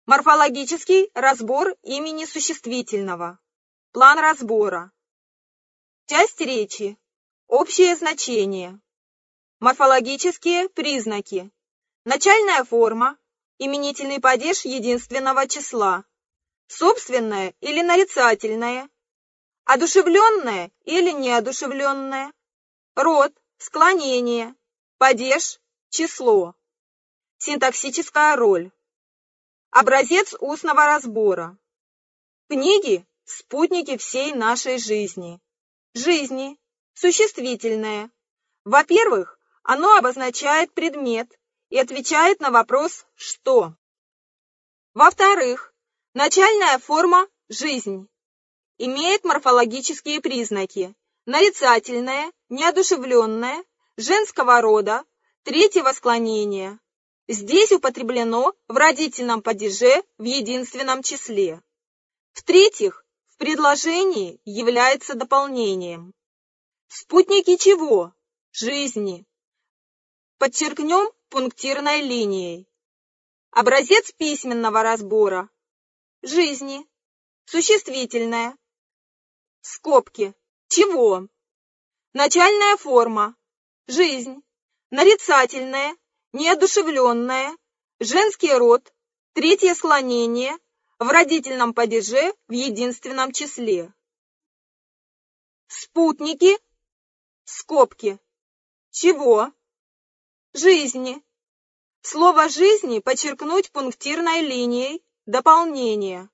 Морфологический разбор имени существительного. План разбора. Часть речи. Общее значение. Морфологические признаки. Начальная форма. Именительный падеж единственного числа. Собственное или нарицательное. Одушевленное или неодушевленное. Род, склонение. Падеж, число. Синтаксическая роль. Образец устного разбора. Книги – спутники всей нашей жизни. Жизни – существительное. Во-первых, оно обозначает предмет и отвечает на вопрос «что?». Во-вторых, начальная форма «жизнь» имеет морфологические признаки: нарицательное, неодушевленное, женского рода, третьего склонения. Здесь употреблено в родительном падеже в единственном числе. В-третьих, в предложении является дополнением. Спутники чего? Жизни. Подчеркнем пунктирной линией. Образец письменного разбора. Жизни. Существительное. Скобки. Чего? Начальная форма. Жизнь. Нарицательное. Неодушевленное, женский род, третье склонение, в родительном падеже в единственном числе. Спутники, скобки. Чего? Жизни. Слово «жизни» подчеркнуть пунктирной линией, дополнение.